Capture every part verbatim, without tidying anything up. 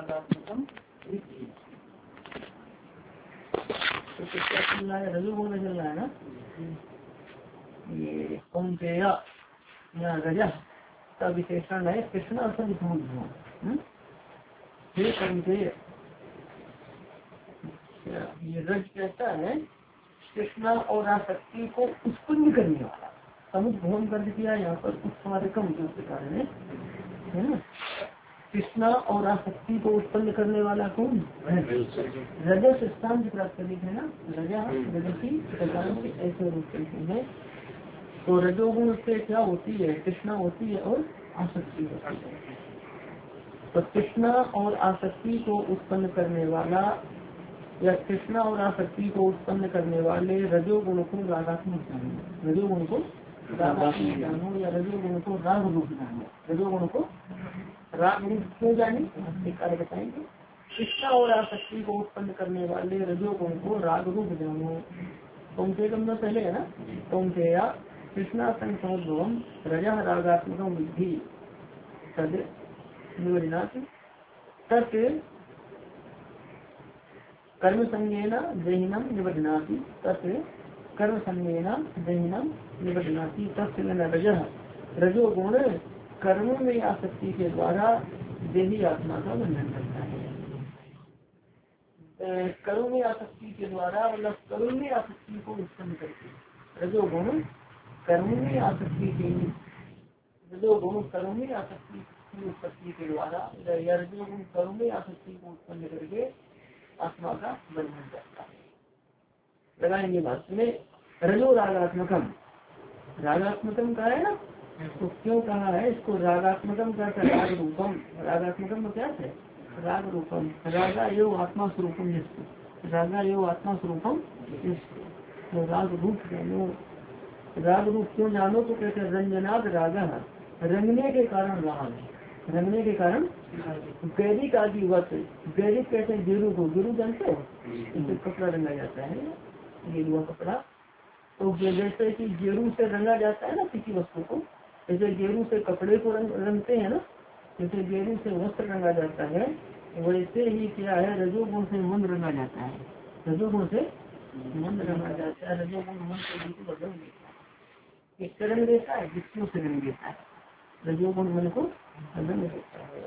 रागात्मकम वृत्ति। तो क्या चल रहा है, रजोगुण में चल रहा है ना। ये कौनतेय या रजा का विशेषण है कृष्ण असंग समुद्र। हे कौनतेय, ये रज कहता है कृष्णा और आसक्ति को उत्पन्न करने वाला। समुद्र भवन कर दिया यहाँ पर उत्पादकम जो कारण है ना। कृष्णा और आसक्ति को उत्पन्न करने वाला कौन? रजस स्थान प्राप्त है ना। रजा रजसी ऐसे रूप है। तो रजोगुण से क्या होती है? कृष्णा होती है और आसक्ति होती है। तो कृष्णा और आसक्ति को उत्पन्न करने वाला या कृष्णा और आसक्ति को उत्पन्न करने वाले रजोगुण को रागात्मक जानो। रजोगुण को रागात्मक जानो या रजोगुण को राग रूप जानो। रजोगुण को राग रूप क्यों जाने कार्य बताएंगे। कृष्णा और आसक्ति को उत्पन्न करने वाले रजोगुण को राग रूप जानो। कौनते कम पहले है ना। कौनते या कृष्णा संभवम रजा रागात्मक विधि तद निवरनाथ तत् कर्म संज्ञेन देहिनम निबध्नाति। तत् कर्म संज्ञेन देहिनम निबध्नाति। तत्न रजः रजोगुण कर्म में आसक्ति के द्वारा देही आत्मा का बंधन करता है। कर्म में आसक्ति के द्वारा मतलब कर्म में आसक्ति को उत्पन्न करके रजोगुण कर्म में आसक्ति के रजोगुण कर्म में आसक्ति की उत्पत्ति के द्वारा या रजोगुण कर्म में आसक्ति को उत्पन्न करके आत्मा का बंधन करता है। लगाएंगे बात में रजो रागात्मकम। रागात्मकम कहा है ना, तो क्यों कहा है इसको रागात्मकम का राग रूपम। रागात्मकम क्या है? राग रूपम। रागा एवं आत्मा स्वरूपम जिसको रागा एवं आत्मा स्वरूपम जिसको राग रूप जानो। राग रूप क्यों जानो तो कहते हैं रंजनाद रागा, रंगने के कारण राग। रंगने के कारण गैरिक आदि वत। गैरिक कहते हैं गेरू को। गेरू जानते हो, इसे कपड़ा रंगा जाता है, गेरुआ कपड़ा। तो जैसे कि गेरू से रंगा जाता है ना किसी वस्तु को, जैसे गेरू से कपड़े को रंग रंगते हैं ना, जैसे गेरू से वस्त्र रंगा जाता है, वैसे ही क्या है रजोगुण से मन रंगा जाता है। रजोगुण से मन रंगा जाता है। रजोगुण मन को बिल्कुल बदल देता है। किससे रंग देता है? जिसको से रंग देता है। रजोगुण मन को रंग देता है।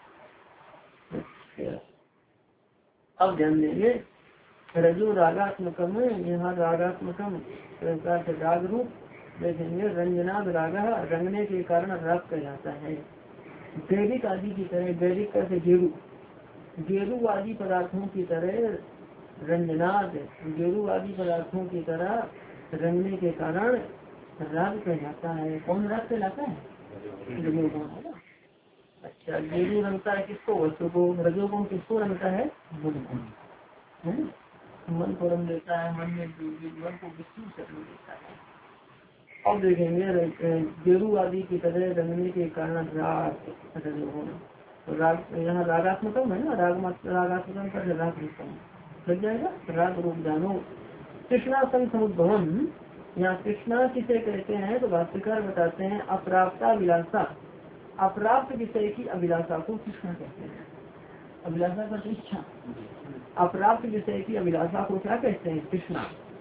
अब ध्यान देंगे रजो रागात्मकम। यहाँ रागात्मकम राग रूप देखेंगे। रंजनाद रागा रंगने के कारण राग कहलाता है। गैरिक आदि की तरह, गैरिक कैसे गेरू गेरू आदि पदार्थों की तरह रंजनाद गेरू आदि पदार्थों की तरह रंगने के कारण राग कहलाता है। कौन राग कहलाता है? रजोगुण है ना। अच्छा, गेरू रंगता है किसको? वस्तु को। रजोगुण किसको रंगता है? मन को। मन को रंग देता है। मन में मन को विष्णु से रंग देता है। अब देखेंगे गेरू आदि की तरह रंगने के कारण राग रजोगुण। तो राग यहाँ रागात्मकम है ना। राग रागात्मकम कर राग रूपम लग जाएगा। राग रूप जानो। कृष्णा संग समुद्भवम। यहाँ कृष्णा किसे कहते हैं तो भाष्यकार बताते हैं अप्राप्ता अभिलाषा। अप्राप्त विषय की अभिलाषा को कृष्णा कहते हैं। अभिलाषा का इच्छा। अप्राप्त विषय की अभिलाषा को क्या कहते हैं? कृष्णा।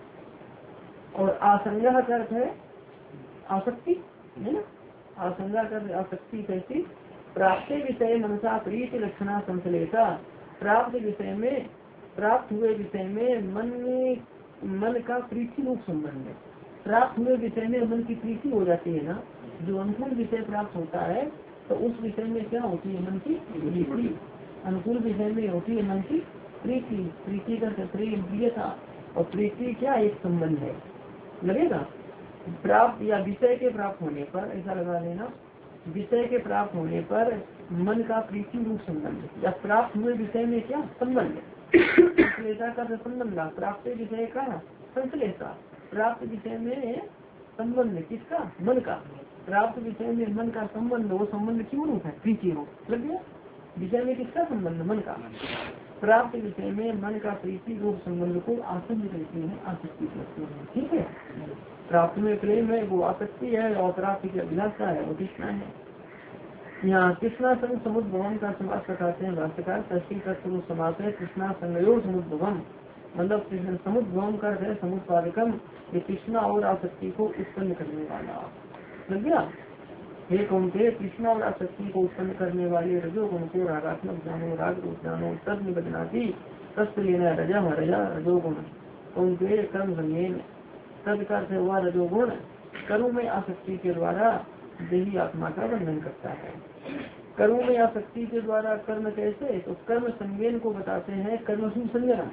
और आसंगा का अर्थ है आसक्ति है ना। आसंगा का आसक्ति कैसी? प्राप्त विषय मनसा प्रीति लक्षणा संश्लेषा। प्राप्त विषय में प्राप्त हुए विषय में मन मन का प्रीति रूप संबंध है। प्राप्त हुए विषय में मन की प्रीति हो जाती है ना। जो अनुकूल विषय प्राप्त होता है तो उस विषय में क्या होती है? मन की प्रीति। अनुकूल विषय में होती है मन की प्रीति। प्रीति का प्रेम प्रियता और प्रीति क्या एक संबंध है लगेगा। प्राप्त या विषय के प्राप्त होने पर ऐसा लगा लेना। विषय के प्राप्त होने पर मन का प्रीति रूप संबंध या प्राप्त हुए विषय में क्या संबंध? संश्लेषा का संबंध। प्राप्त विषय का संश्लेषा। प्राप्त विषय में संबंध किसका? मन का। प्राप्त विषय में मन का संबंध। वो संबंध क्यों रूप है? प्रीति रूप लग गया। विषय में किसका संबंध? मन का। प्राप्त विषय में मन का प्रीति रूप संबंध को आसक्ति कहते हैं। आसक्ति कहते हैं। ठीक है। प्राप्त में प्रेम है वो आसक्ति है और प्राप्त की अभिलाषा है वो कृष्णा है। यहाँ कृष्णा संग समुद्भवम का समास बताते हैं भाष्यकार। षष्ठी तत्पुरुष समास है कृष्णा संगयो समुद्भवम, मतलब कृष्ण समुद्भवम कर है समुत्पादकम, ये कृष्णा और आसक्ति को उत्पन्न करने वाला। लग गया। हे कौन के कृष्णा और आसक्ति को उत्पन्न करने वाले रजोगुण को रागात्मक जानो, राग रूप जानो, तद निबदनाती तस्त लेना रजा रजा रजोगुण कौन के कर्म संगेन, तद का अर्थ हुआ रजोगुण कर्म में आसक्ति के द्वारा देही आत्मा का बंधन करता है। कर्म में आसक्ति के द्वारा कर्म कैसे, तो कर्म संज्ञान को बताते हैं कर्मसु संजनम,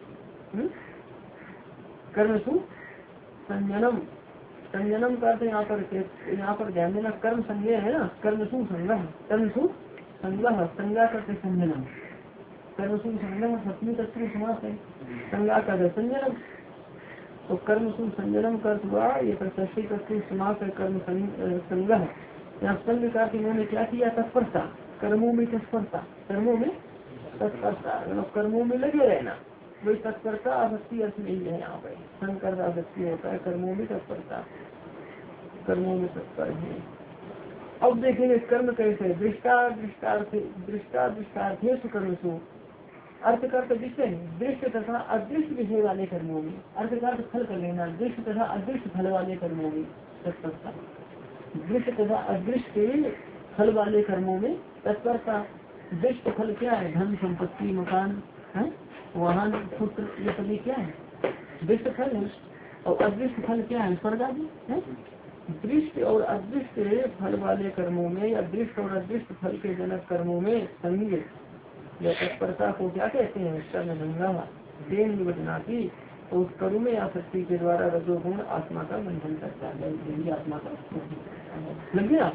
कर्मसु संजनम, संजनम का अर्थ यहाँ पर यहाँ पर ध्यान देना कर्म संज्ञा है ना, कर्मसु संगह, कर्मसु संगह संज्ञा करते संजनम, कर्मसु संजनम सप्तमी तत्पुरुष समास है, संज्ञा का संजनम, तो कर्मसु संजनम का अर्थ हुआ ये षष्ठी तत्पुरुष समास है कर्म संगह। यहाँ संग का इन्होंने क्या किया, तत्परता, कर्मों में तत्परता, कर्मों में तत्परता, कर्मों में लगे रहना, वही तत्परता आसक्ति अर्थ नहीं है यहाँ पे, संग कर आसक्ति होता है, कर्मों में तत्परता, कर्मों में तत्पर है। अब देखेंगे कर्म कैसे, दृष्टा दृष्टार्थ दृष्टा दृष्टार्थे कर्मसु, अर्थ का विषय दृष्ट तथा अदृष्ट विषय वाले कर्मों में, अर्थ का फल कर लेना, दृष्ट तथा अदृष्ट फल वाले कर्मों में तत्परता, दृष्ट तथा अदृष्ट फल वाले कर्मों में तत्परता। दृष्ट फल क्या है, धन संपत्ति मकान है, वाहन पुत्र, ये सभी क्या है दृष्ट फल है, और अदृष्ट फल क्या है, स्वर्ग आदि है। दृष्ट और अदृष्ट फल वाले कर्मों में या दृष्ट और अदृष्ट फल के जनक कर्मों में संग या तत्परता को क्या कहते हैं, कर्म संगा देन निबदना की, तो उस कर्म में आसक्ति के द्वारा रजोगुण आत्मा का बंधन करता है, यही आत्मा का लग गया।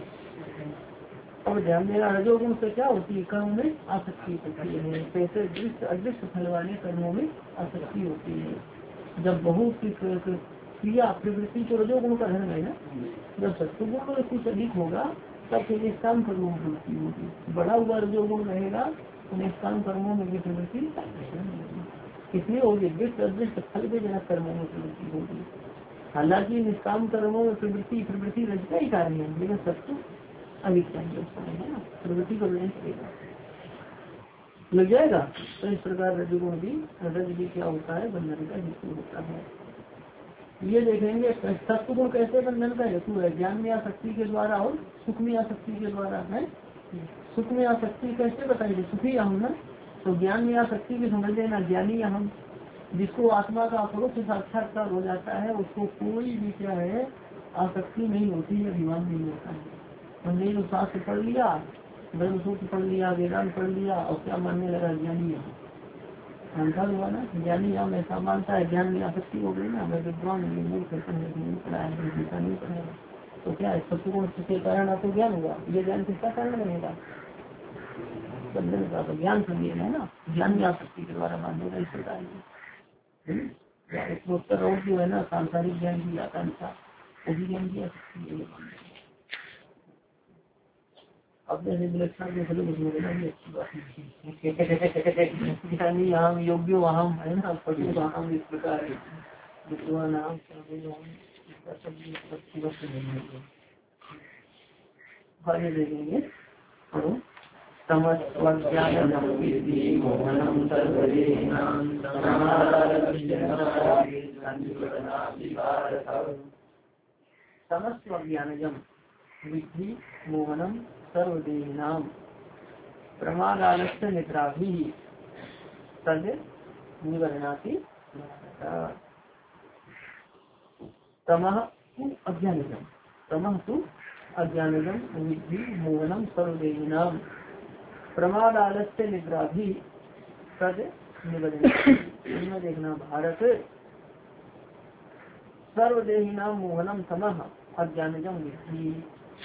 अब ध्यान देना रजोगुण से क्या होती है, कर्म में आसक्ति होती है, कैसे दृष्ट अदृष्ट फल वाले कर्मों में आसक्ति होती है। जब बहुत सी क्रिया प्रवृत्ति तो रजोगुण का धर्म है ना, जब सत्गुण कुछ अधिक होगा तब फिर निष्काम कर्मों में प्रवृत्ति होगी, बढ़ा हुआ रजोगुण रहेगा तो निष्काम कर्मों में भी प्रवृत्ति इसलिए होगी, दृष्ट अदृष्ट फल के जनक कर्मों में प्रवृत्ति होगी। हालांकि निष्काम कर्मों में प्रवृत्ति प्रवृत्ति रज का ही कार्य है, लेकिन सत्य अधिक चाहिए उसका है ना, प्रवृत्ति को नहीं करेगा, लग जाएगा। तो इस प्रकार रजोगुण भी रज भी क्या होता है, बंधन का हेतु होता है। ये देखेंगे सत्व गुण कैसे बंधन का हेतु है, ज्ञान में आसक्ति के द्वारा और सुख में आसक्ति के द्वारा है। सुख में आसक्ति कैसे बताइए, सुखी हम ना, तो ज्ञान में आसक्ति की समझ लेना, ज्ञानी हम, जिसको आत्मा का अपरोक्ष साक्षात्कार हो जाता है उसको कोई भी क्या है आसक्ति नहीं होती है, अभिमान नहीं होता है। हमने जो शास्त्र पढ़ लिया, ब्रह्म सूत्र पढ़ लिया, वेदांत पढ़ लिया और क्या मानने लगा, ज्ञानी है, अंतर हुआ ना, ज्ञानी हम ऐसा मानता है, ज्ञान में आसक्ति हो गई ना, मैं विद्वान मूर्ख नहीं पढ़ा है, गीता नहीं पढ़ेगा, तो क्या है सत्गुण के कारण आपको ज्ञान हुआ, ये ज्ञान किसका कारण बनेगा, बंधन का। तो ज्ञान संज्ञान है ना, ज्ञान में आसक्ति के द्वारा बांधेगा इस प्रकार की। उत्तर और जो है ना सांसारिक ज्ञान की आकांक्षा, वही ज्ञान की आसक्ति है। अब जैसे विलक्षण के फल कुछ मिलेगा भी अच्छी बात नहीं, हम योग्यो अहम है ना, पशु अहम इस प्रकार विद्वान नाम आगे देखेंगे। तो समस्त ज्ञानजम विधि मोहनम सर्वदेहिनाम प्रमादालस्य निद्रा भी तद निवर्णाति तमः तु अज्ञानजम, तमः तु अज्ञानजम विधि मोहनम सर्वदेहिनाम प्रमादालस्य निद्रा भी तद निवर्णाति। इनमें देखना भारत सर्वदेहिनाम मोहनम तमः अज्ञानजम विधि,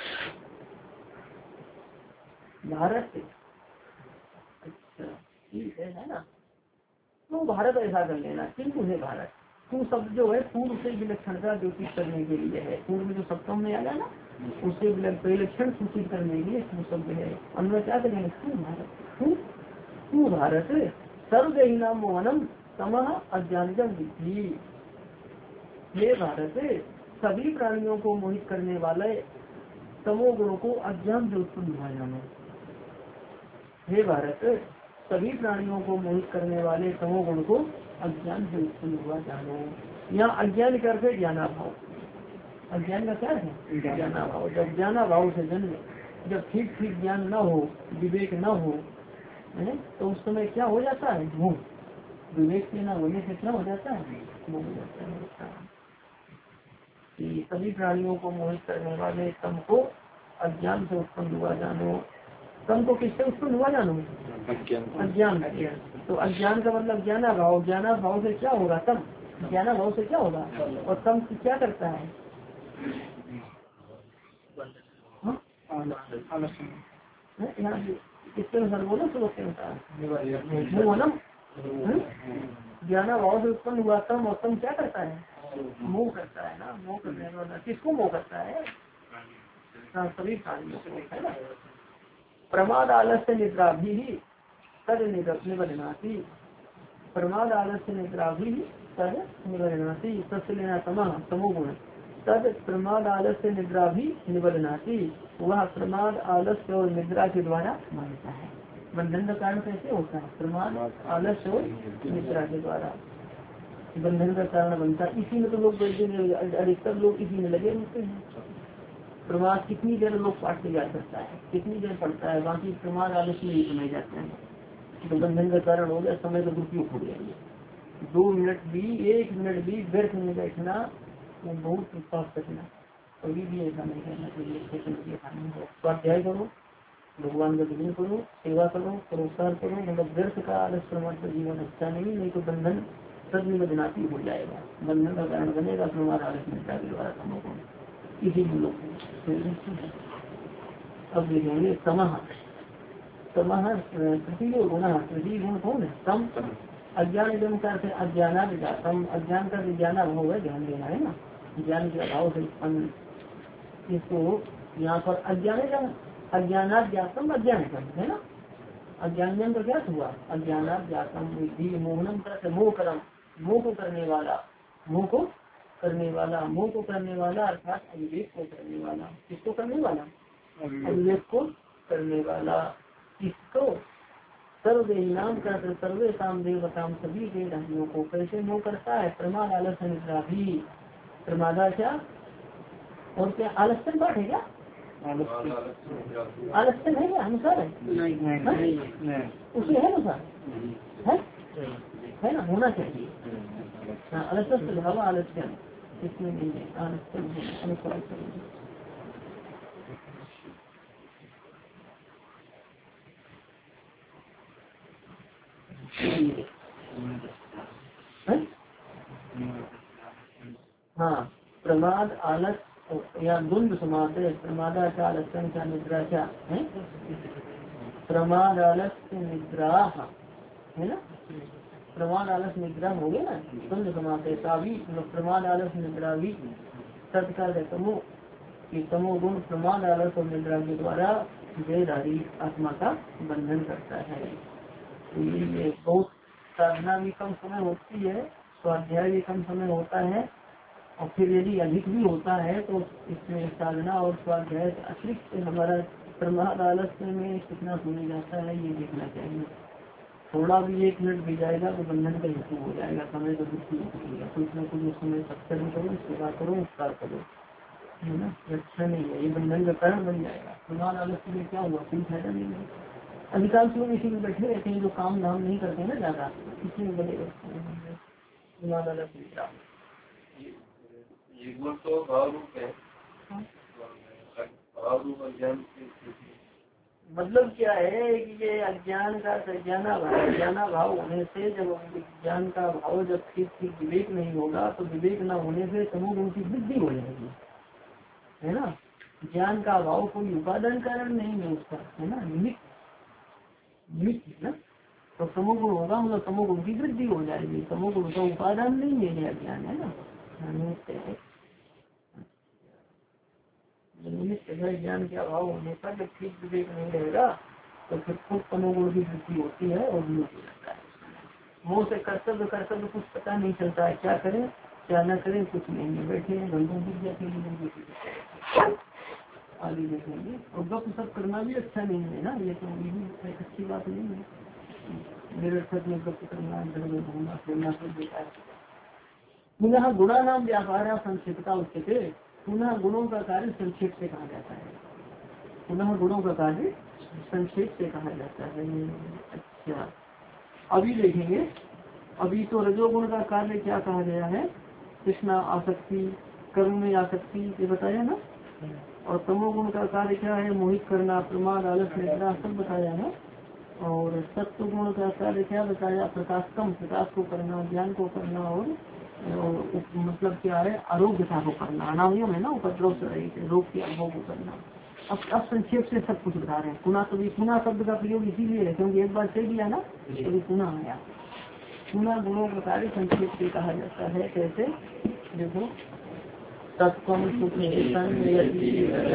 भारत अच्छा ठीक है, है ना। तो भारत ऐसा कर लेना, किंतु है भारत, तू शब्द जो है पूर्व से विलक्षणता ज्योतिष करने के लिए है, पूर्व में जो सप्तम में आया ना उससे विलक्षण सूचित करने के लिए तू शब्द है। अन्य क्या करेंगे, तू भारत, तू तू भारत सर्वदेहिनाम मोहनम तमः अज्ञानजम विधि, ये भारत सभी प्राणियों को मोहित करने वाले तमोगुण को अज्ञान से उत्पन्न हुआ जानो। हे भारत, सभी प्राणियों को मोहित करने वाले तमोगुण को अज्ञान से उत्पन्न हुआ जानो। यहाँ अज्ञान करके ज्ञानाभाव, अज्ञान का क्या है? ज्ञानाभाव। जब ज्ञानाभाव से जन्म, जब ठीक ठीक ज्ञान न हो, विवेक न हो, है तो उस समय क्या हो जाता है? मोह। विवेक के न होने से क्या हो जाता है? मोह हो जाता है। कि सभी प्राणियों को मोहित करने वाले तम को अज्ञान से उत्पन्न हुआ जानो। तम को किससे उत्पन्न हुआ जानो? अज्ञान। तो अज्ञान का मतलब ज्ञानाभाव। ज्ञानाभाव से क्या होगा? तम। ज्ञानाभाव से क्या होगा? और तम क्या करता है? यहाँ किसके अनुसार बोलो? श्लोक के अनुसार ज्ञानाभाव से उत्पन्न हुआ तम, और तम क्या करता है? मोह करता है ना। मोह करने वाला किसको मोह करता है? सभी प्राणियों को, है ना। प्रमाद आलस्य निद्रा भी तद निबधनाती। प्रमाद आलस्य निद्रा भी तद निबधनाती। सबसे लेना तमः तमोगुण। तद प्रमाद आलस्य निद्रा भी निबधनाती। वह प्रमाद आलस्य और निद्रा के द्वारा मानता है। बंधन का कारण कैसे होता है? प्रमाद आलस्य और निद्रा के द्वारा बंधन का कारण बनता है। इसी में तो लोग अधिकतर लोग इसी में लगे रहते हैं। प्रमाद कितनी देर लोग पाठ किया जा सकता है, कितनी देर पढ़ता है, बाकी प्रमाद आलस्य नहीं सुनाए जाते हैं। तो बंधन का कारण हो गया, समय का दुरुपयोग हो गया। दो मिनट भी, एक मिनट भी व्यर्थ में बैठना, वो बहुत उत्साह करना, कभी भी ऐसा नहीं करना चाहिए। स्वाध्याय करो, भगवान का भजन करो, सेवा करो, परोपकार करो, मतलब व्यर्थ का आलस्य प्रमाण का जीवन अच्छा नहीं। नहीं तो बंधन सदनिबधनाती हो जाएगा, बंधन का कारण बनेगा प्रमाद आलस्य निद्रा के द्वारा समूह को। इसी लोग अब देखेंगे समह। समह तृतीय गुण। तृतीय गुण कौन है? सम। अज्ञान एकदम करते अज्ञान जातम। अज्ञान का ज्ञान अभाव है, ध्यान देना है ना। ज्ञान के अभाव से उत्पन्न, इसको यहाँ पर अज्ञान अज्ञानात जातम अज्ञान है ना। अज्ञान का क्या हुआ? अज्ञानात जातम बुद्धि मोहनम करते मोह करम। मोह को करने वाला, मोह को करने वाला, मोह को करने वाला अर्थात अविवेक को करने वाला। किसको करने वाला? अविवेक को करने वाला। किसको? सर्वदेहिनाम करते सर्वे काम देवताम सभी देवताओं को कैसे मोह करता है? प्रमाद आलस्य निद्रा भी। प्रमादा क्या और क्या? आलस्य पाठ है क्या? आलस्य है क्या? अनुसार है उसे है अनुसार है, है ना, होना चाहिए। आलस्य स्वभाव आलस्य इसमें नहीं है, आलस्य अनुसार हाँ। प्रमाद आलस या द्वंद्व समास है। प्रमादाचा आलस्य का निद्राचा है। प्रमाद आलस्य निद्रा है ना। प्रमाद आलस निद्रा हो गया ना, द्वंद्व समास है। सावी प्रमाद आलस निद्रा भी तत्काल तमो कि तमोगुण प्रमाद आलस और निद्रा के द्वारा देहधारी आत्मा का बंधन करता है। तो ये बहुत साधना भी कम समय होती है, स्वाध्याय भी कम समय होता है, और फिर यदि अधिक भी होता है तो इसमें साधना और स्वाध्याय अतिरिक्त हमारा प्रमाद आलस्य में कितना सुने जाता है ये देखना चाहिए। थोड़ा भी एक मिनट भी जाएगा तो बंधन का हेतु हो जाएगा, समय का दुखी होगा। कुछ न कुछ उस समय सत्कर्म करो, सेवा करो, उपकार करो, है ना। अच्छा नहीं है, ये बंधन का कारण बन जाएगा। प्रमाद आलस्य में क्या हुआ? कोई फायदा नहीं है। अधिकांश लोग इसी में बैठे रहते हैं, जो काम धाम नहीं करते हैं ना ज्यादा, इसी में बने रहते हैं। प्रमाद आलस्य तो भाव रूप है, भाव रूप अज्ञान। मतलब क्या है कि ये अज्ञान का ज्ञाना भाव, ज्ञाना भाव होने से जब ज्ञान का भाव जब ठीक ठीक विवेक नहीं होगा तो विवेक न होने से तमोगुण की वृद्धि हो जाएगी, है ना। ज्ञान का भाव कोई उपादान कारण नहीं है उसका, है ना, निमित्त निमित्त ना। तो तमोगुण होगा मतलब तमोगुण की वृद्धि हो जाएगी। तमोगुण का उपादान नहीं है ये अज्ञान, है ना, निमित्त है। निमित्त है। ज्ञान के अभाव होने पर जब ठीक विवेक नहीं रहेगा तो फिर खुद तमोगुण की वृद्धि होती है और वियोग हो जाता है। मुँह से कर्तव्य कर्तव्य कुछ पता नहीं चलता है, क्या करें क्या न करें कुछ नहीं है, बैठे हैं घंटों बीत जाते हैं। आगे देखेंगे। और गप सब करना भी अच्छा नहीं है ना, ये तो ये भी एक अच्छी बात नहीं है। निरर्थक में गप करना, इधर उधर घूमना फिरना सब बेकार है। पुनः गुणा नाम व्यापार संक्षिप्तता उच्चते, पुनः गुणों का कार्य संक्षेप से कहा जाता है। पुनः गुणों का कार्य संक्षेप से कहा जाता है। अच्छा, अभी देखेंगे। अभी तो रजोगुण का कार्य क्या कहा गया है, कृष्णा आसक्ति, कर्म में आसक्ति, ये बताया ना। और तमोगुण का कार्य क्या है, मोहित करना, प्रमाद, आलस, निद्रा, सब बताया है। और सत्व गुण का कार्य क्या बताया, प्रकाश कम, प्रकाश को करना, ज्ञान को करना, और, और मतलब क्या है, आरोग्यता को करना, अनावयम है ना, उपद्रव से रहित, रोग के अनुभव को करना। अब अब संक्षेप से सब कुछ बता रहे हैं। पुनः तो पुनः शब्द का प्रयोग इसीलिए है क्योंकि एक बार कह दिया ना, तो पुनः आया। पुनः गुणों का कार्य संक्षेप से कहा जाता है। कैसे, देखो, तत्वं सुखे संयति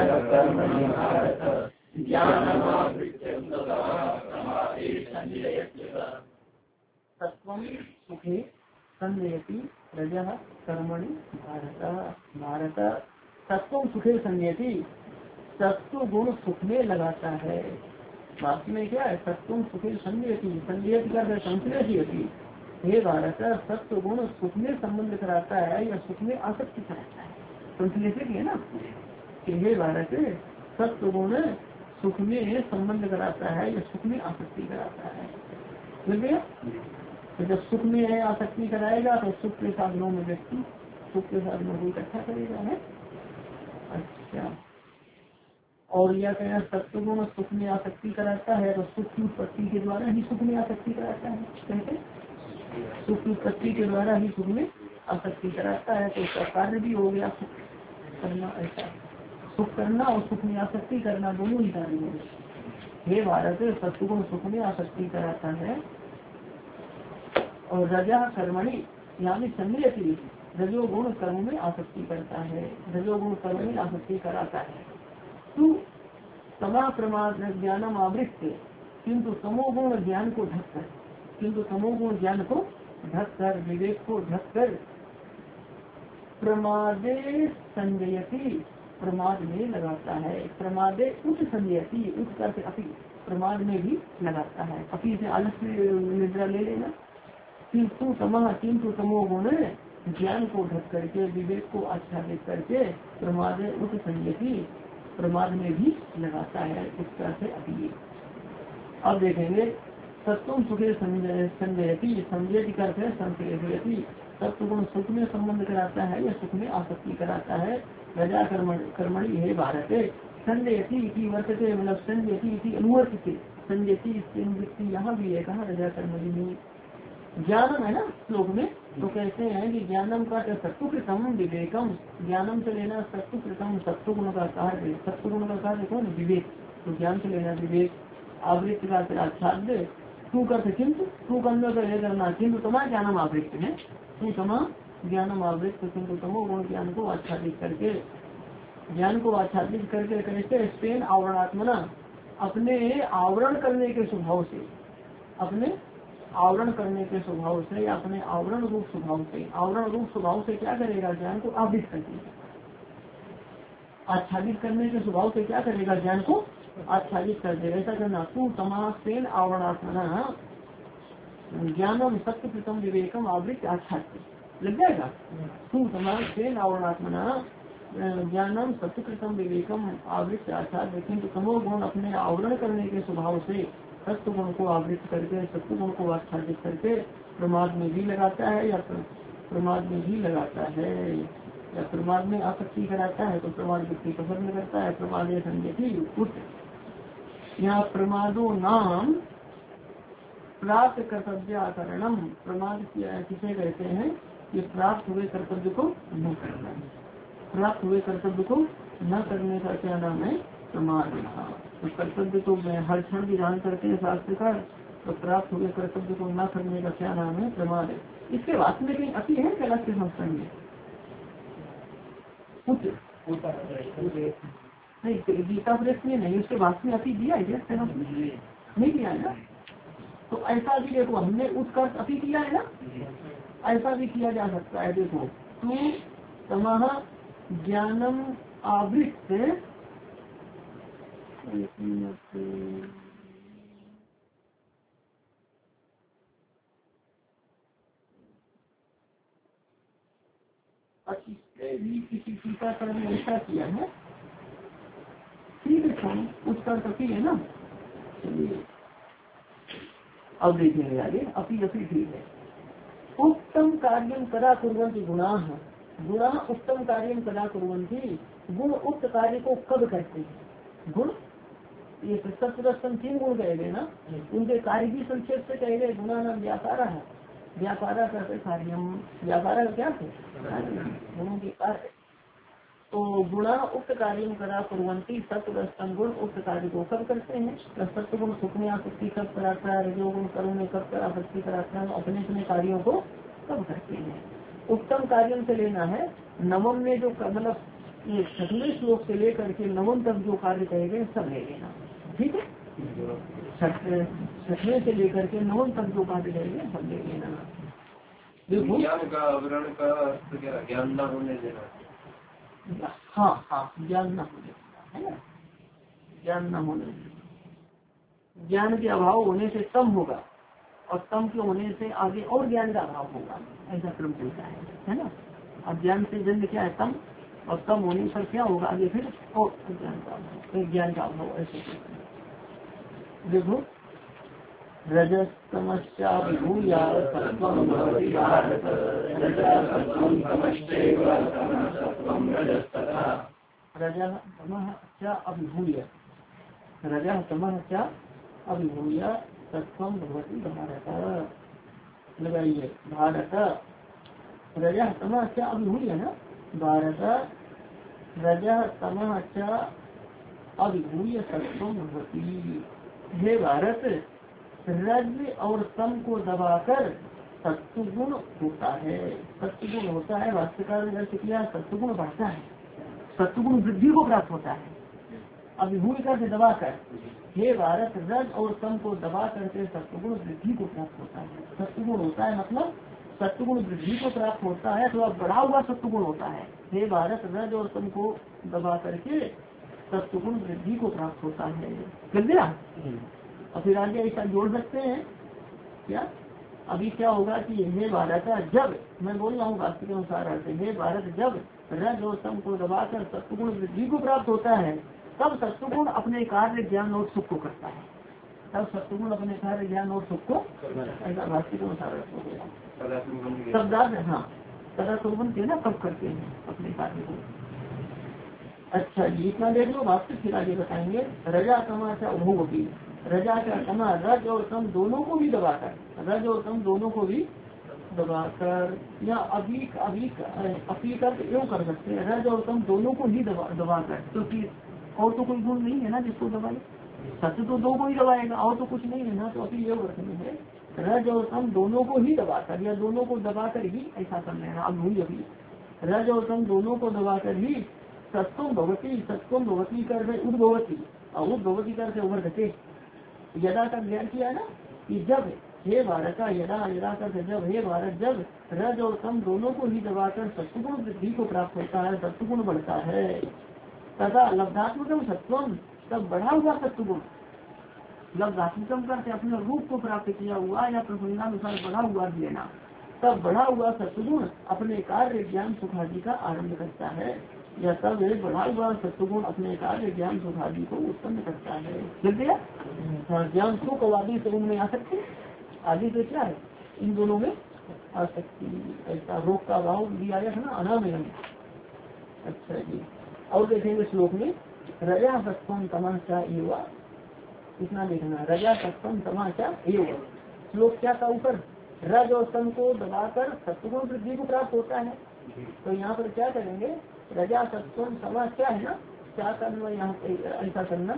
तत्वं सुखे संयति रजः कर्मणि भारत भारत। तत्वं सुखे संयति, तत्व गुण सुख में लगाता है। वास्तव में क्या है, तत्व सुखे संयति, संयति का संश्लेषयति। हे भारत, सत्व गुण सुख में संबंध कराता है या सुख में आसक्ति कराता है। संश्लेषित है ना कि हे भारत, सत्व गुण सुख में संबंध कराता है या सुख में आसक्ति कराता है। मिल गया। तो जब सुख में है आसक्ति कराएगा तो सुख के साधनों में व्यक्ति सुख के साधनों को इकट्ठा करेगा है। अच्छा, और यह कहना सत्व गुण सुख में आसक्ति कराता है तो सुख की उत्पत्ति के द्वारा ही सुख में आसक्ति कराता है। कहते सुख की उत्पत्ति के द्वारा ही सुख में आसक्ति कराता है, तो उसका कार्य भी हो गया सुख करना। ऐसा सुख करना और सुख में आसक्ति करना दोनों ही कार्य हो गए। हे भारत, सत्व गुण सुख में आसक्ति कराता है। और रजा कर्मणि यानी संयति, रजोगुण कर्म में आसक्ति करता है, रजोगुण कर्म में आसक्ति कराता है। तू तमा प्रमाद ज्ञानम आवृत्त, किंतु तमोगुण ज्ञान को ढककर, किंतु तमोगुण ज्ञान को ढककर, विवेक को ढककर, प्रमादे संजयति, प्रमाद में लगाता है। प्रमादे उच्च संजयति, उच्च करके अपि, प्रमाद में भी लगाता है। अपि से आलस निद्रा ले लेना। किंतु तमः, किंतु तमोगुण ज्ञान को ढक करके, विवेक को आच्छादित करके, प्रमादे उच्च संजयति, प्रमाद में भी लगाता है। इस तरह से अभी अब देखेंगे। तत्व सुखे संजयति, संजयति करते हैं संश्लेषयति, तत्व गुण सुख में संबंध कराता है या सुख में आसक्ति कराता है। रजा कर्मणि हे भारत, संजयति की वर्तते, मतलब संजयति की अनुवर्तित, संजयति इसकी अनुवृत्ति यहाँ भी है, कहा रजा कर्मणि में। ज्ञानम है ना श्लोक में, तो कहते हैं कि ज्ञानम का सत्वकृतम विवेकम, ज्ञानम से लेना सत्वकृतम, सत्व गुण का कार्य, सत्व गुण का कार्य कौन, विवेक, तो ज्ञान से लेना विवेक। आवृत्ति का आच्छाद्य, तू करते किंतु, तू करने का ये करना, किंतु तमा ज्ञानम आवृत्ति है, तू तमा ज्ञानम आवृत्ति, किंतु तमो गुण ज्ञान को आच्छादित करके, ज्ञान को आच्छादित करके कैसे, स्पेन आवरणात्मना, अपने आवरण करने के स्वभाव से, अपने आवरण करने के स्वभाव से या अपने आवरण रूप स्वभाव से, आवरण रूप स्वभाव से क्या करेगा, ज्ञान को आवृत कर देगा। आच्छादित करने के स्वभाव से क्या करेगा, ज्ञान को आच्छादित कर देगा। ऐसा करना, तू तमासेन आवरणात्मना ज्ञानम सत्य कृतम विवेकम आवृत आच्छादित लग जाएगा। तू तमासेन आवरणात्मना ज्ञानम सत्य कृतम विवेकम आवृत आच्छादित, किंतु तमो गुण अपने आवरण करने के स्वभाव से सत्व गुण को आवृत करके, सत्व गुण को आच्छादित करके प्रमाद में भी लगाता है या प्रमाद में भी लगाता है, या प्रमाद में आसक्ति कराता है तो प्रमाद व्यक्ति पसंद करता है। प्रमाद संजयति, यहाँ प्रमादो नाम प्राप्त कर्तव्य आचरणम, प्रमाद किसे कहते हैं, ये प्राप्त हुए कर्तव्य को न करना, प्राप्त हुए कर्तव्य को न करने का क्या नाम है, प्रमाद। तो कर्तव्य तो हर क्षण विधान करते हैं शास्त्रकार, तो प्राप्त हुए कर्तव्य को न करने का क्या नाम है, प्रमाद है। इसके वास्तव में कहीं अति है क्या के संस्करण में, कुछ नहीं, गीता प्रेस में नहीं, उसके वास्तव में अति दिया है, नहीं दिया है ना। तो ऐसा भी देखो, हमने उत्कर्ष अति किया है ना, ऐसा भी किया जा सकता है। देखो, तू तमः ज्ञानम आवृत एक मिनट। भी किसी टीकाकरण में ऐसा किया है, ठीक है, उत्तर तक है ना। चलिए अब देखेंगे आगे। अपी अपी ठीक है। उत्तम कार्यम कदा कुर्वन्ति गुणाः, गुणा उत्तम कार्यम कदा कुर्वन्ति, गुण उक्त कार्य को कब करते हैं। गुण ये सत्पुरुषम तीन गुण कहे गए ना, उनके कार्य भी संक्षेप से कहे गए। गुणा नाम व्यापारा है, व्यापारा करते कार्यम, व्यापारा का क्या है गुणों के कार्य। तो गुणा उक्त कार्य कदा कुर्वन्ति, सत्पुरुषम गुण उक्त कार्य को कब करते हैं। सत्य गुण सुख में आसक्ति कब कराता है, रजोगुण कर्म में कब आसक्ति कराता है, अपने अपने कार्यों को कब करते हैं। उत्तम कार्य से लेना है नवम में जो मतलब ये छठवें श्लोक से लेकर के नवम तक जो कार्य कहे गए सब ले लेना, ठीक है। छठवें से लेकर के नवम तक जो कार्य कहे गए सब ले लेना। देखो ज्ञान का आवरण का अर्थ क्या, ज्ञान न होने देना। हाँ हाँ ज्ञान न होने देना है ना, ज्ञान न होने देना। ज्ञान के अभाव होने से कम होगा और कम के होने से आगे और ज्ञान का अभाव होगा, ऐसा क्रम चलता है, है ना। अब ज्ञान से जन्म क्या है कम, और कम होने पर क्या होगा आगे फिर और ज्ञान का अभाव, ज्ञान का अभाव ऐसे। देखो रजस्तमश्चा विभूया सत्त्वं भवति भारत, रजः सत्त्वं तमश्चैव सत्त्वं रजस्तथा। रजः तमः च अभिभूय, रजः तमः च अभिभूय सत्त्वं भवति भारत। लगाइए भारत, रजः तमः च अभिभूय ना, भारत रजः तमः च अभिभूय सत्त्वं भवति। हे भारत, रज और तम को दबाकर सत्वगुण होता है, सत्वगुण होता है। वास्तविकार ने अर्थ किया सत्वगुण बढ़ता है, सत्वगुण वृद्धि को प्राप्त होता है। अभिभूय करके दबाकर, हे भारत रज और तम को दबा करके सत्वगुण वृद्धि को प्राप्त होता है। सत्वगुण होता है मतलब सत्वगुण वृद्धि को प्राप्त होता है, तो अब बढ़ा हुआ सत्वगुण होता है। हे भारत रज और तम को दबा करके सत्वगुण वृद्धि को प्राप्त होता है। कर दिया। और फिर आगे ऐसा जोड़ सकते हैं क्या, अभी क्या होगा कि हे भारत जब, मैं बोल रहा हूँ वास्तव के अनुसार अर्थ, हे भारत जब रज और तम को दबाकर सत्वगुण वृद्धि को प्राप्त होता है, तब सत्वगुण अपने कार्य ज्ञान और सुख को करता है। तब सत्वगुण अपने कार्य ज्ञान और सुख को, ऐसा वास्तव के अनुसार अर्थ हो गया। शब्दार्थ हाँ, तदा तुरबन के ना कब करते हैं अपने कार्य को। अच्छा जी इतना देख लो वास्तव, फिर आगे बताएंगे। रजा तमाशा उभोगी, रजा का तमा रज और तम दोनों को भी दबाकर, रज और तम दोनों को भी दबाकर, या अभी अभी अपी कर यूँ कर सकते हैं, रज और तम दोनों को ही दबा दबाकर, क्योंकि तो और तो कोई गुण नहीं है ना जिसको दबाए, सत्य तो दो को ही दबाएगा और तो कुछ नहीं है ना, तो अपी योग रखने है रज और तम दोनों को ही दबाकर, या दोनों को दबाकर ही ऐसा कर लेना। अब हुई अभी रज और तम दोनों को दबाकर ही सत्वम भगवती, सत्वम भगवती कर उद्भवती, और उद्भवती करके उभरते यदा का ज्ञान किया ना कि जब हे भारत का यदा, यदा कर जब, हे भारत जब रज और तम दोनों को ही दबाकर सत्वगुण वृद्धि को प्राप्त होता है, सत्वगुण बढ़ता है। तथा लब्धात्मकम सत्वम, तब बढ़ा हुआ सत्वगुण, लब्धात्मकम करके अपने रूप को प्राप्त किया हुआ या प्रसंगानुसार बढ़ा हुआ लेना, तब बढ़ा हुआ सत्वगुण अपने कार्य ज्ञान सुखादि का आरम्भ करता है, या तब बढ़ा हुआ सत्वगुण अपने कार्य ज्ञान सुखादि को उत्पन्न करता है। लग गया ज्ञान सुख और आदि से उनमें आ सकती, आदि से क्या है इन दोनों में आ सकती। ऐसा रोग का भाव भी आया था ना अनामयम। अच्छा जी और देखेंगे श्लोक में, रजा सत्वम तमाशा एवं, इतना देखना रजा सत्वम तमाशा एवं। श्लोक क्या था ऊपर, रज और तम को दबाकर सत्वगुण वृद्धि को प्राप्त होता है, तो यहाँ पर क्या करेंगे, रजा सत्वम तमा क्या है ना, क्या करना यहाँ पे ऐसा करना,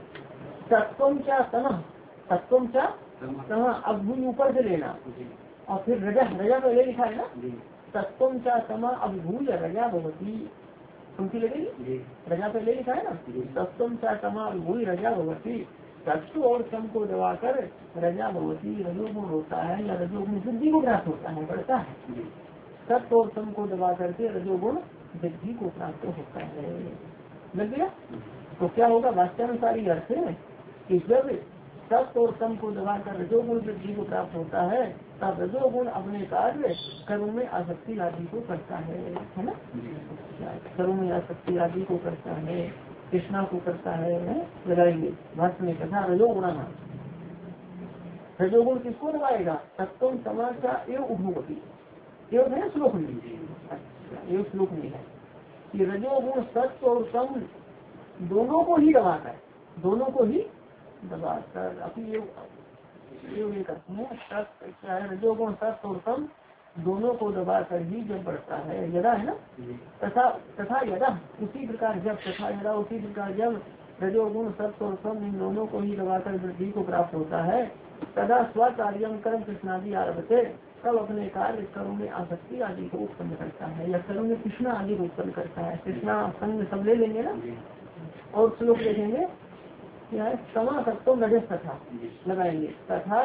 सत्वम क्या तमः, सत्वम क्या तमः, अब भूमि ऊपर से लेना और फिर रजा, रजा तो ले लिखा है ना, सत्वम क्या तमः अब भूल रजा भगवती, उनकी लगेगी रजा पे ले लिखा है ना, सत्वम क्या तमः अब भूल रजा भगवती, सत्व और तम को दबाकर रजा भगवती रजोगुण होता है, या रजोगुण वृद्धि को प्राप्त होता है, बढ़ता है। सत्व और तम को दबा करके रजोगुण वृद्धि को प्राप्त होता है। लग गया। तो क्या होगा वास्तवानुसार ये अर्थ है कि जब सत्य और तम को दबाकर रजोगुण वृद्धि को प्राप्त होता है तब रजोगुण अपने कार्य कर्म में आसक्ति आदि को करता है, है ना। कर्म में आसक्ति आदि को करता है, कृष्णा को करता है, है? लगाएंगे भाष्य में कथा रजोगुणा नाम। रजोगुण किसको दबाएगा? सत्वम समाचा एवं उभवती एवं है श्लोक में। अच्छा एवं श्लोक में है कि रजोगुण सत्व और तम दोनों को ही दबाकर दोनों को ही दबाकर अपनी ये करते हैं। रजोगुण सत्व और तम दोनों को दबाकर ही जब बढ़ता है यदा, है ना। तथा तथा यदा उसी प्रकार जब तथा यदा उसी प्रकार जब रजोगुण सत्व और तम इन दोनों को ही दबाकर वृद्धि को प्राप्त होता है तदा स्वकार्यम कर्म कृष्णादि आरभते तब अपने कार्य कर्म में आसक्ति आदि को उत्पन्न करता है या कर्म में कृष्णा आदि को उत्पन्न करता है। कृष्णा संग सब ले लेंगे ना। और श्लोक देखेंगे क्या है? समा सत्वम रजस तथा लगाएंगे तथा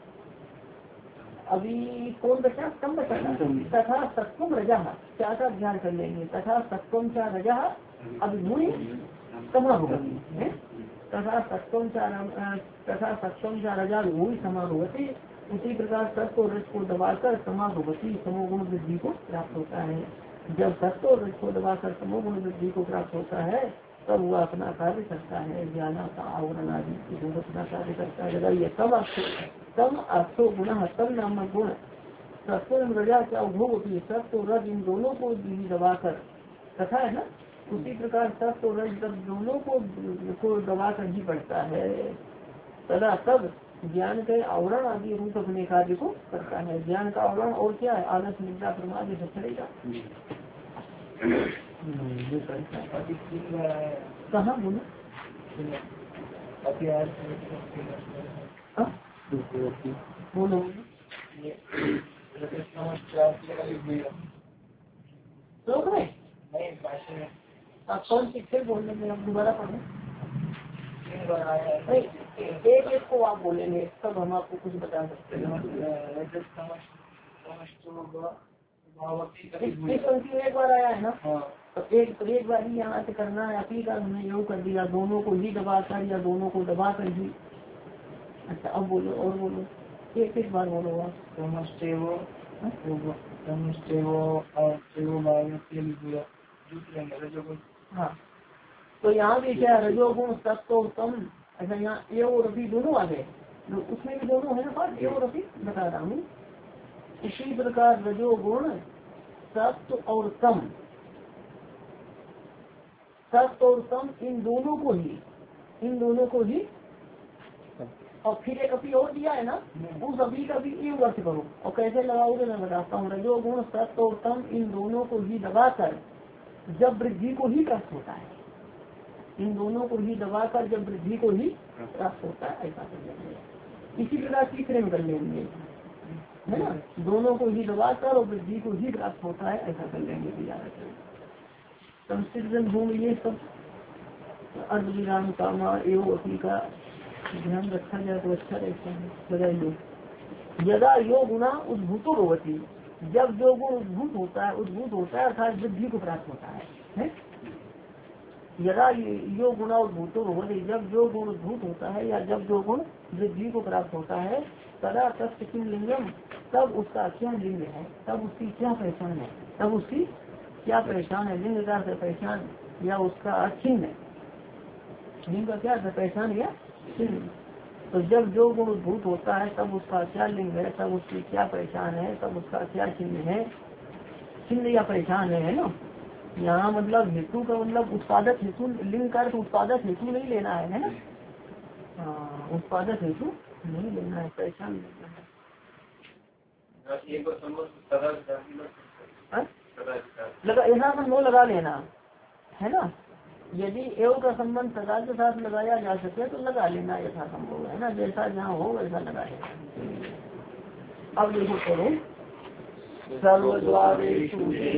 अभी कौन बचा? कम बचा तथा सत्वम रजा क्या का ध्यान कर लेंगे। तथा सत्वम क्या रजा अभी भूमि समा होगी तथा सत्वम तथा सत्वम क्या रजा भूमि समा होती। उसी प्रकार सत्व और रज को दबाकर समा होती समोगुण वृद्धि को प्राप्त होता है। जब सत्व और रज को दबाकर समोगुण वृद्धि को प्राप्त होता है तब वह अपना कार्य करता है, ज्ञान का आवरण आदि अपना कार्य करता है। लगाइए तब आपको तम अर्थो गुण तम नामक गुण सत्व रजा क्या उपभोग होती है। सत्व रज इन दोनों को दबाकर तथा, है ना, उसी प्रकार सत्व और रज जब दोनों को को दबाकर ही बढ़ता है तदा तब ज्ञान के आवरण आदि रूप अपने कार्य को करता है। ज्ञान का आवरण और क्या है? आलस निद्रा प्रमाद ये सब चलेगा। कहाँ बोलो बोलो श्लोक में आप कौन सी फिर बोलने में आप दोबारा पढ़े एक एक को आप बोलेंगे तब हम आपको कुछ बता सकते हैं। एक बार आया है ना तो एक तो एक बार ही यहाँ से करना है। अपनी का हमने योग कर दिया दोनों को ही दबाकर या दोनों को दबाकर ही। अच्छा अब बोलो और बोलो एक एक बार बोलो आप। समझते हो समझते हो हाँ तो यहाँ भी क्या रजोगुण सत्व और तम। अच्छा यहाँ ये और अभी दोनों आ गए उसमें भी दोनों है ना पाठ ये और अभी बता रहा हूँ। इसी प्रकार रजोगुण सत्व और तम सत्व और तम इन दोनों को ही इन दोनों को ही और फिर एक अभी और दिया है ना उस अभी का भी ये वर्ष करो और कैसे लगाओगे मैं बताता हूँ। रजोगुण सत्व और तम इन दोनों को ही दबाकर जब वृद्धि को ही प्राप्त होता है। इन दोनों को ही दबाकर जब वृद्धि को ही प्राप्त होता है ऐसा कर लेंगे। इसी प्रकार तीसरे में कर लेंगे है ना दोनों को ही दबाकर और वृद्धि को ही प्राप्त होता है ऐसा कर लेंगे। संस्कृत भूमि ये सब अर्ध विराम कामा एवं अपनी का ध्यान रखा जाए तो अच्छा रहता है। बताइए यदा यो गुना उद्भूतो होती जब जो गुण उद्भूत होता है उद्भूत होता है अर्थात वृद्धि को प्राप्त होता है, है? यदा यो गुणा उद्भूतो होती जब जो गुण उद्भूत होता है या जब जो गुण वृद्धि को प्राप्त होता है तदा तस्य किम लिंगम तब उसका क्या लिंग है तब उसकी क्या पहचान है तब उसकी क्या पहचान है। लिंग का पहचान या उसका चिन्ह लिंग का क्या पहचान या चिन्ह। तो जब जो गुण उद्भूत होता है तब उसका क्या लिंग है तब उसकी क्या पहचान है तब उसका क्या चिन्ह है। चिन्ह या पहचान है ना यहाँ मतलब हेतु का मतलब उत्पादक हेतु लिंग का उत्पादक हेतु नहीं लेना है, है ना। हाँ उत्पादक हेतु नहीं लेना है पहचान लेना है। लगा यहाँ पर नो लगा लेना है ना। यदि एव का संबंध सदा के साथ लगाया जा सके तो लगा लेना यथा संभव है ना जैसा जहाँ हो वैसा लगा लेना। अब देखो करो सर्वद्वारेषु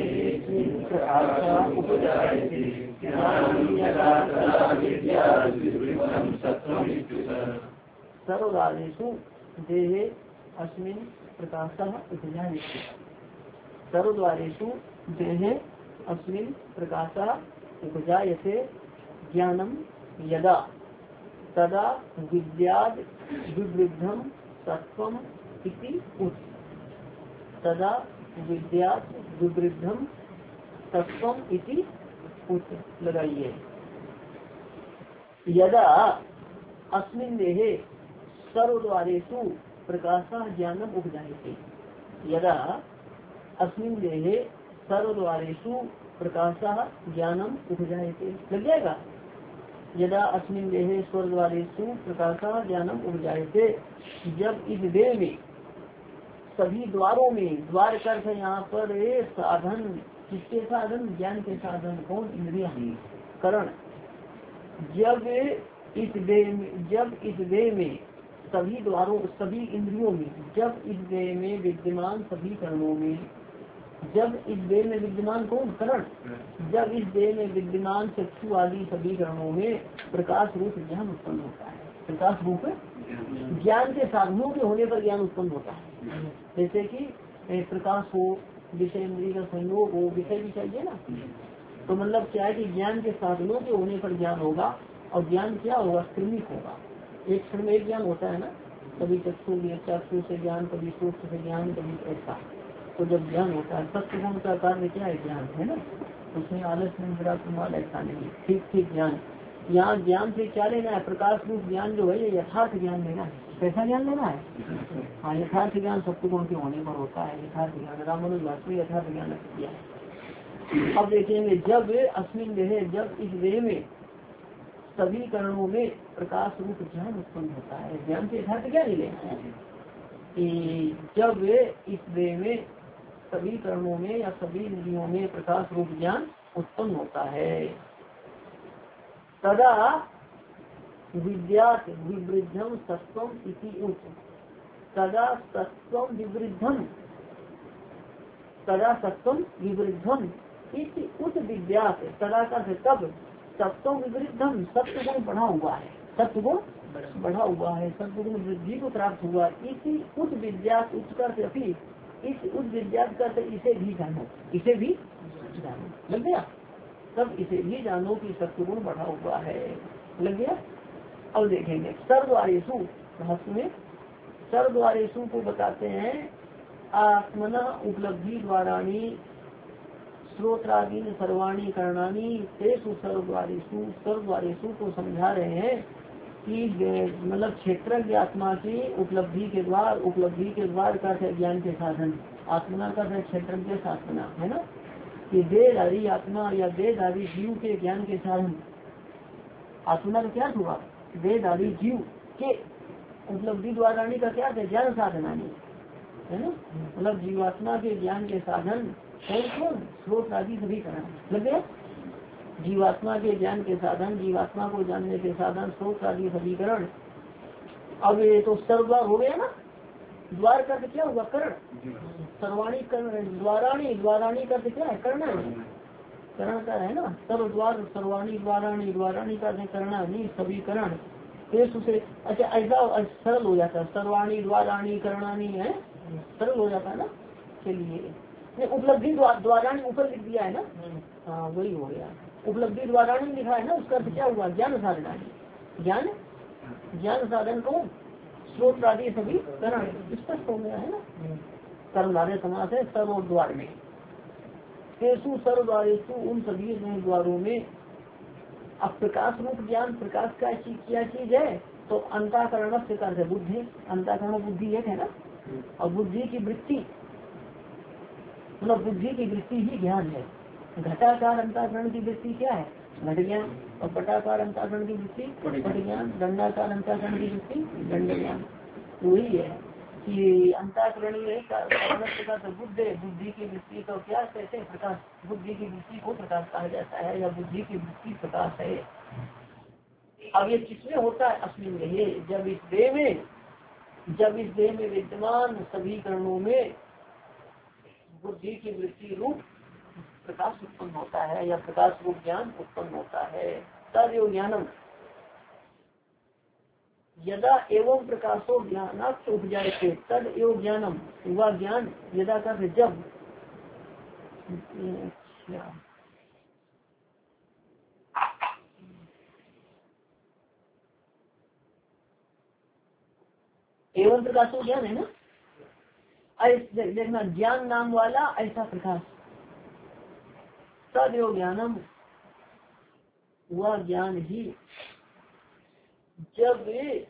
सर्वद्वारेषु देहे अस्मिन् प्रकाशः उपजायते सर्वद्वारेषु देहे अस्मिन् प्रकाशः उपजायते ज्ञानम यदा तदा विद्याद विवृद्धम सत्वम इति उत। तदा विद्याद विवृद्धम सत्वम इति उत लगाइए। यदा अस्मिन् देहे सर्वद्वारेषु प्रकाशः ज्ञानम उपजायते। यदा अस्मिन् देहे सर्वद्वारेषु प्रकाशः ज्ञानम उपजायते लग जाएगा। यदा अस्मिन् देहे सर्वद्वारेषु प्रकाशः ज्ञानम उपजायते, जब इस देह में सभी द्वारों में, द्वार कर्थ यहाँ पर साधन, किसके साधन? ज्ञान के साधन। कौन? इंद्रिया, करण। जब इस देह में जब इस देह में सभी द्वारों, सभी इंद्रियों में, जब इस देह में विद्यमान सभी करणों में, जब इस देह में विद्यमान कौन? करण। जब इस देह में विद्यमान चक्षु आदि सभी करणों में प्रकाश रूप ज्ञान उत्पन्न होता है। प्रकाश रूप ज्ञान के साधनों के होने पर ज्ञान उत्पन्न होता है। जैसे कि प्रकाश हो, विषय इंद्रिय का संयोग हो, विषय भी चाहिए ना। तो मतलब क्या है कि ज्ञान के साधनों के होने पर ज्ञान होगा। और ज्ञान क्या होगा? क्रमिक होगा। एक क्षण में एक ज्ञान होता है ना, कभी चक्षु चक्षु से ज्ञान, कभी सूक्ष्म से ज्ञान, कभी ऐसा। तो जब ज्ञान होता है, सत्य गुण का कार्य क्या है? ज्ञान है ना। उसमें आलस में बड़ा प्रमाद ऐसा नहीं, ठीक ठीक ज्ञान। यहाँ ज्ञान से क्या लेना है? प्रकाश रूप ज्ञान जो है ये यथार्थ ज्ञान लेना है। कैसा ज्ञान लेना है? हाँ, यथार्थ ज्ञान सत्य गुण के होने पर होता है। यथार्थ ज्ञान रामानुज भाष्य यथार्थ ज्ञान किया है। अब देखेंगे, जब अस्मिन् देहे, जब इस देह में सभी करणों में प्रकाश रूप ज्ञान उत्पन्न होता है। ज्ञान से यथार्थ क्या नहीं लेना है कि जब इस देह में सभी करणों में या सभी इंद्रियों में प्रकाश रूप ज्ञान उत्पन्न होता है, तदा विद्यात् विवृद्धम सत्वम इति उत। तदा सत्वम विवृद्धम, तदा सत्वम विवृद्धम इति उत विद्यात्। तदा का तब सत्वम विवृद्धम, सत्य गुण बढ़ा हुआ है। सत्य गुण बढ़ा हुआ है, सत्य गुण वृद्धि को प्राप्त हुआ। इसी उत विद्यात्, उत्कर्ष अपनी, इस उत विद्यात् करते इसे भी जानो, इसे भी जानो। लग गया? तब इसे भी जानो कि सत्य गुण बढ़ा हुआ है। लग गया? अब देखेंगे सर्वद्वारेषु, भाष्य में सर्वद्वारेषु को बताते हैं आत्मना उपलब्धि द्वाराणी श्रोत्रादीन सर्वाणी करणानी तेषु सर्वद्वारेषु। सर्वद्वारेषु को समझा रहे हैं कि मतलब क्षेत्रज्ञ आत्मा की उपलब्धि के द्वार, उपलब्धि के द्वार का ज्ञान के साधन, आत्मना का क्षेत्रज्ञ साधना है ना, कि देहधारी आत्मा या देहधारी जीव के ज्ञान के साधन। आत्मा का क्या हुआ? देहधारी जीव के उपलब्धि द्वाराणी का क्या है? ज्ञान साधनानी है ना। मतलब जीवात्मा के ज्ञान के साधन कौन कौन? स्रोत आदि सभी करण। लग गया? जीवात्मा के ज्ञान के साधन, जीवात्मा को जानने के साधन, स्रोत आदि सभी करण। अब ये तो सर्वद्वार हो गया ना। द्वार का क्या हुआ? करण। सर्वाणी करण, द्वाराणी, द्वाराणी का क्या है? करना है, करण का है ना। सर्वद्वार सर्वाणी द्वाराणी, द्वाराणी का करना नहीं, सभी करण। पेश उसे अच्छा ऐसा सरल हो जाता है। सर्वाणी द्वाराणी करणानी है, सरल हो जाता है ना। चलिए उपलब्धि द्वाराणी ऊपर लिख दिया है ना। हाँ वही हो गया। उपलब्धि द्वाराणी लिखा है ना, उसका अर्थ क्या हुआ? ज्ञान साधना। ज्ञान ज्ञान साधन को स्रोत आदि सभी करण स्पष्ट हो गया है ना। कर्मधारय समास है सर्व द्वार में। तेसु सर्वद्वारेषु, उन सभी द्वारों में। अब प्रकाश रूप ज्ञान, प्रकाश का चीज क्या चीज है? तो अंतःकरण से कार्य है बुद्धि। अंतःकरण बुद्धि एक है ना। और बुद्धि की वृत्ति मतलब बुद्धि की वृत्ति ही ज्ञान है। घटाकार अंतःकरण की वृत्ति क्या है? घट ज्ञान। और पटाकार अंतःकरण की वृत्ति पट ज्ञान। दंडाकार अंतःकरण की वृत्ति दंड ज्ञान। वही है कि अंतःकरणीय बुद्धि, बुद्धि की वृत्ति को क्या कहते हैं? प्रकाश। बुद्धि की वृत्ति को प्रकाश कहा जाता है, या बुद्धि की वृत्ति प्रकाश है। अब ये किसमें होता है? अस्मिन् देहे, जब इस देह में जब इस देह में विद्यमान सभी करणों में बुद्धि की वृत्ति रूप प्रकाश उत्पन्न होता है, या प्रकाश रूप ज्ञान उत्पन्न होता है। तदेव ज्ञानम यदा एवं प्रकाशो ज्ञानात् उपजायते। तद एवं ज्ञानम, वह ज्ञान यदा कर जब एवं प्रकाशो ज्ञान है ना। ऐसे देखना ज्ञान नाम वाला ऐसा प्रकाश, सदैव ज्ञानम, वह ज्ञान ही जब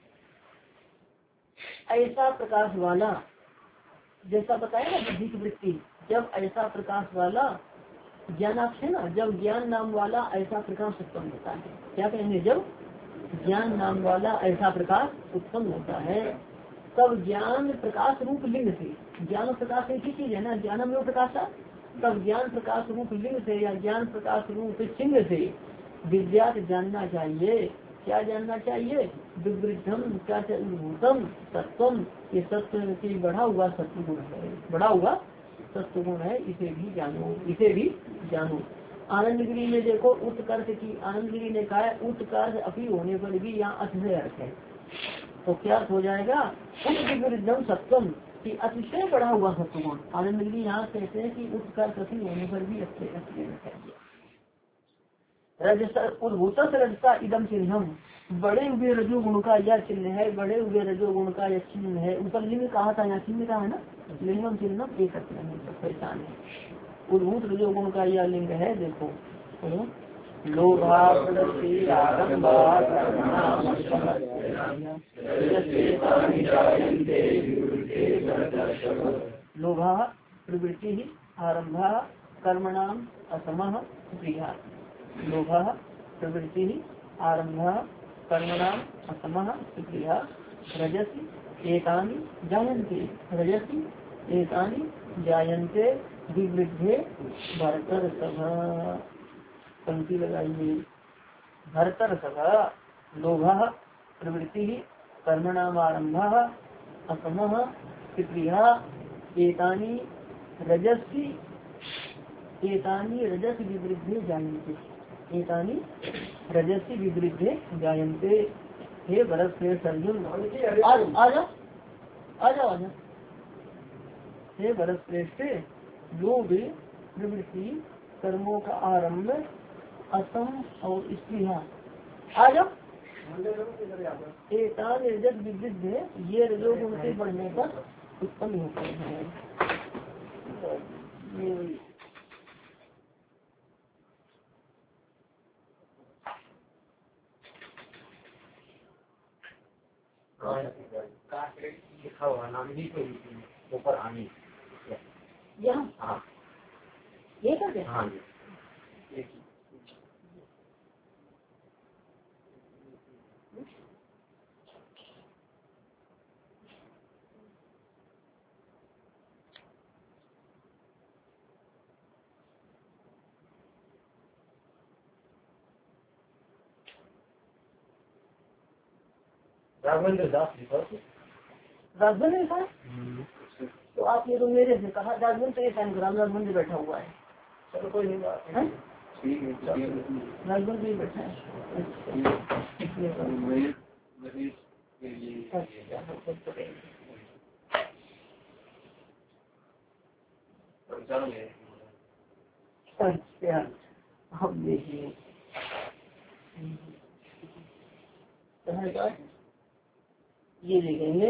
ऐसा प्रकाश वाला, जैसा बताया ना बुद्धि की वृत्ति, जब ऐसा प्रकाश वाला ज्ञान आप है ना, जब ज्ञान नाम वाला ऐसा प्रकाश उत्पन्न होता है। क्या कहेंगे? जब ज्ञान नाम वाला ऐसा प्रकाश उत्पन्न होता है, तब ज्ञान प्रकाश रूप लिंग से, ज्ञान प्रकाश एक ही चीज है ना, ज्ञानम एवं प्रकाशा, तब ज्ञान प्रकाश रूप लिंग से या ज्ञान प्रकाश रूप चिन्ह से विद्यात जानना चाहिए। क्या जानना चाहिए? विवृद्धम क्या उद्भूतम सत्वम, ये सत्व की बढ़ा हुआ सत्व गुण है, बढ़ा हुआ सत्व गुण है, इसे भी जानो, इसे भी जानो। आनंदगिरी में देखो उत्कर्ष की, आनंदगिरी ने कहा है उत्कर्ष अपी होने पर भी यहाँ अतिशय अर्थ है, तो क्या अर्थ हो जाएगा? उत्विवृद्धम सत्वम की अतिशय बढ़ा हुआ सत्व गुण। आनंदगिरी यहाँ कहते हैं कि उत्कर्ष अपी होने पर भी अच्छे अच्छे चाहिए। उद्भूत रजता इदम चिन्हम, बड़े हुए रजोगुण का यह चिन्ह है, बड़े हुए रजोगुण का यह चिन्ह है। ऊपर लिंग कहा था, यहाँ चिन्ह कहा है ना, लिंगम चिन्हम एक पहचान है। उद्भूत रजोगुण का यह लिंग है, देखो लोभा प्रवृत्ति आरंभा लोभा प्रवृत्ति आरंभा कर्मणाम असमः प्रिया, लोभा प्रवृत्ति आरंभा कर्मणाम असमः प्रिया, रजसी एतानि जायन्ते, रजसी एतानि जायन्ते विवृद्धे भरतर सभा, पंक्ति लगाइए भरतर सभा। लोभा प्रवृत्ति कर्मणाम आरंभा असमः प्रिया, एतानि रजसी एतानि रजस विवृद्धे जायन्ते, एतानि रजसी विवृद्धे जायन्ते। हे भरत से अर्जुन आ जाओ आ जाओ आ जाओ, हे भरत श्रेष्ठ, लोभ प्रवृत्ति कर्मों का आरंभ असम और स्त्रिया, आ जाओ, एतानि रजस विवृद्धे, ये रजोगुण के बढ़ने पर उत्पन्न होते हैं। लिखा हुआ नाम ही तो ऊपर आने यहाँ हाँ ये कर दे। हाँ राघवेंद्र दास लिखा, राघवेंद्र लिखा है, तो आपने तो मेरे से कहा राघवेंद्र तो ये संग्राम राघवेंद्र बैठा हुआ है, चलो कोई नहीं बात है, राघवेंद्र भी बैठा है। अच्छा हम देखिए ये देखेंगे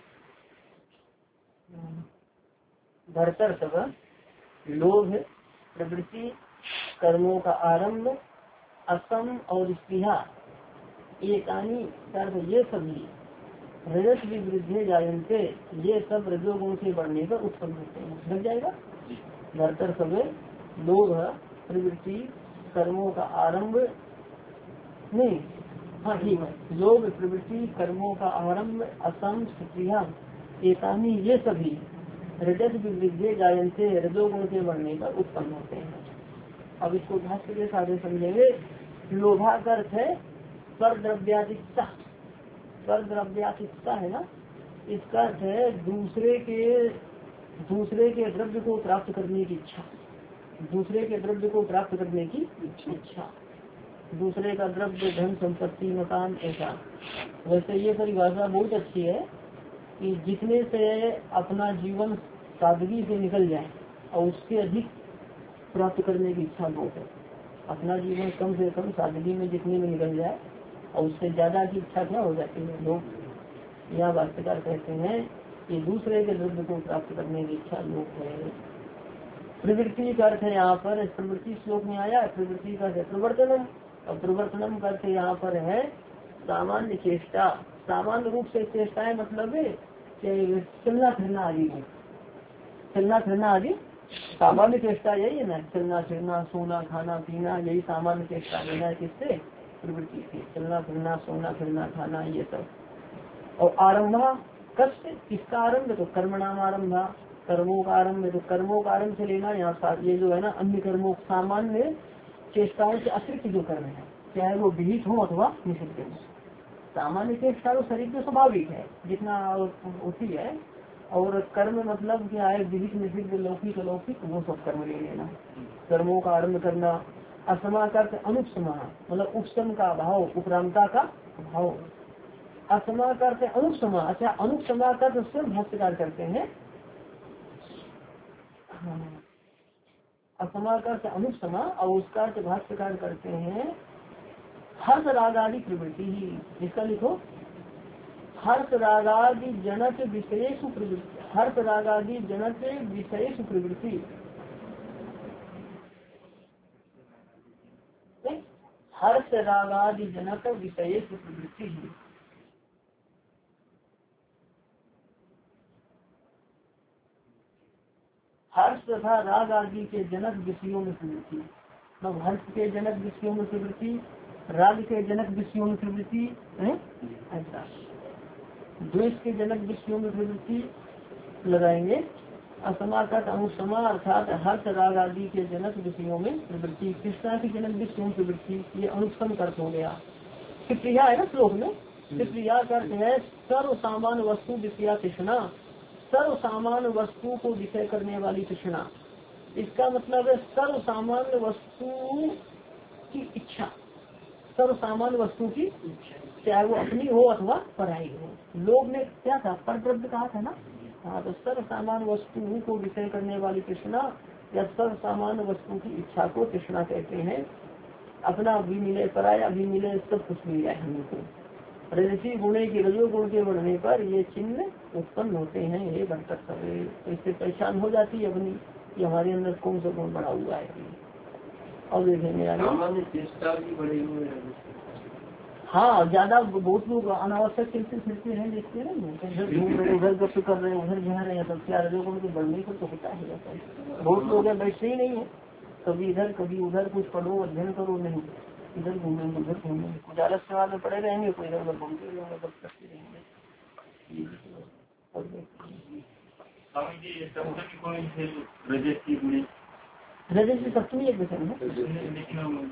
भरतर सब लोभ प्रवृत्ति कर्मों का आरंभ असम और स्पृहा, एकानी ये सभी रजस विवृद्धे जायन्ते, ये सब रजोगुण से बढ़ने पर उत्पन्न होते हैं। लग जाएगा भरतर सब लोभ प्रवृत्ति कर्मों का आरंभ, नहीं हाँ ठीक है, लोभ प्रवृत्ति कर्मों का आरंभ असम स्त्रिया, एकानी ये सभी रजस विवृद्धे जायन्ते, रजोगुण के बढ़ने पर उत्पन्न होते हैं। अब इसको भाष्य के साथ समझेंगे। लोभा का अर्थ है स्वर द्रव्यातिष्ठा, स्वर द्रव्यातिष्ठा है ना, इसका अर्थ है दूसरे के दूसरे के द्रव्य को प्राप्त करने की इच्छा, दूसरे के द्रव्य को प्राप्त करने की इच्छा, दूसरे का द्रव्य धन संपत्ति मकान ऐसा। वैसे ये परिभाषा बहुत अच्छी है कि जितने से अपना जीवन सादगी से निकल जाए और उससे अधिक प्राप्त करने की इच्छा बहुत है। अपना जीवन कम से कम सादगी में जितने में निकल जाए और उससे ज्यादा की इच्छा क्या हो जाती है लोग। यहाँ भाष्यकार कहते हैं कि दूसरे के द्रव्य को प्राप्त करने की इच्छा लोक है। प्रवृत्ति का अर्थ है यहाँ पर प्रवृत्ति श्लोक में आया, प्रवृत्ति का है प्रवर्तनम, और प्रवर्तनम का अर्थ यहाँ पर है सामान्य चेष्टा। सामान्य रूप से चेष्टाएं मतलब है कि चलना फिरना आदि है, चलना फिरना आदि सामान्य चेष्टा यही है ना, चलना फिरना सोना खाना पीना यही सामान्य चेष्टा लेना है। किससे? प्रवृत्ति से, चलना फिरना सोना फिरना खाना ये सब। और आरंभा कष्ट, किसका आरंभ? तो कर्म नाम आरंभा, कर्मों का आरंभ है, तो कर्मों का आरंभ से लेना यहाँ ये जो है ना अन्य कर्मों सामान्य चेष्टाओं से अतिरिक्त जो कर्म है, चाहे वो विहित हो अथवा निषिद्ध हो। सामान्य चेष्टा तो शरीर में स्वाभाविक है जितना होती है, और कर्म मतलब क्या है? विहित निषिद्ध लौकिक अलौकिक वो सब कर्म ले लेना। कर्मों का आरंभ करना। असमा करते अनुपसमा, मतलब उपसम का भाव, उपरामता का भाव। असमा करते अनुपसमा, अच्छा अनुपसमा का तो स्वयं भाष्यकार करते हैं। असमा करते अनुपसमा और उसका अर्थ भाष्यकार करते हैं हर्ष रागादि प्रवृत्ति ही। इसका लिखो हर्ष रागादि जनक विशेष प्रवृत्ति, हर्ष रागादि जनक विशेष प्रवृत्ति, हर्ष रागादि जनक विशेष प्रवृत्ति ही। हर्ष तथा राग आदि के जनक विषयों में प्रवृत्ति, मतलब हर्ष के जनक विषयों में प्रवृत्ति, राग के जनक विषयों में प्रवृत्ति, ऐसा द्वेष के जनक विषयों में प्रवृत्ति लगाएंगे। असमा का अनुसमा अर्थात हर्ष राग आदि के जनक विषयों में प्रवृत्ति, कृष्णा के जनक विषयों में प्रवृत्ति, ये अनुष्ठम अर्थ हो गया। कृप्रिया है ना श्लोक में, कृप्रिया का अर्थ है सर्व सामान्य वस्तु विषया कृष्णा, सर्व सामान्य वस्तु को विषय करने वाली तृष्णा। इसका मतलब है सर्व सामान्य वस्तु की इच्छा, सर्व सामान्य वस्तु की चाहे वो अपनी हो अथवा पराई हो। लोग ने क्या था? परद्रव्य कहा था ना। हाँ, तो सर्व सामान्य वस्तु को विषय करने वाली तृष्णा या सर्व सामान्य वस्तु की इच्छा को तृष्णा कहते हैं। अपना भी मिले पराया भी मिले, सब कुछ मिल जाए हमको। रजसी गुणे की रजोगुण के बढ़ने पर ये चिन्ह उत्पन्न होते हैं। ये घटक सब तो इससे पहचान हो जाती है अपनी कि हमारे अंदर कौन सा गुण बढ़ा हुआ है। और देखेंगे आगे। हाँ, ज्यादा बहुत लोग अनावश्यक चलते फिरते हैं, देखते हैं ना, इधर घूम रहे उधर गप कर रहे हैं उधर जा रहे हैं, तब क्या रजोगुण के बढ़ने पर तो होता है। बहुत लोग बैठते ही नहीं है, कभी इधर कभी उधर, कुछ पढ़ो अध्ययन करो नहीं, इधर घूमेंगे उधर घूमेंगे, कुछ आलस के बाद में पड़े रहेंगे, कोई इधर उधर घूमते रहेंगे, बस करते रहेंगे। रजत सप्तमी एक वचन है,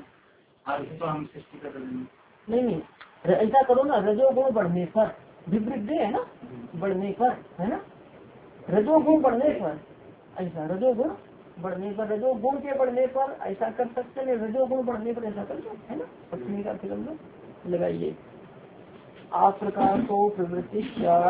नहीं नहीं ऐसा करो ना, रजोगुण बढ़ने पर विवृद्धि है ना, बढ़ने पर है ना, रजोगुण बढ़ने पर, ऐसा रजोगुण बढ़ने पर, रजोगुण के बढ़ने पर ऐसा कर सकते हैं, रजोगुण बढ़ने पर ऐसा कर सकते है ना। पत्नी का फिल्म में लगाइए आप प्रकार को प्रवृत्ति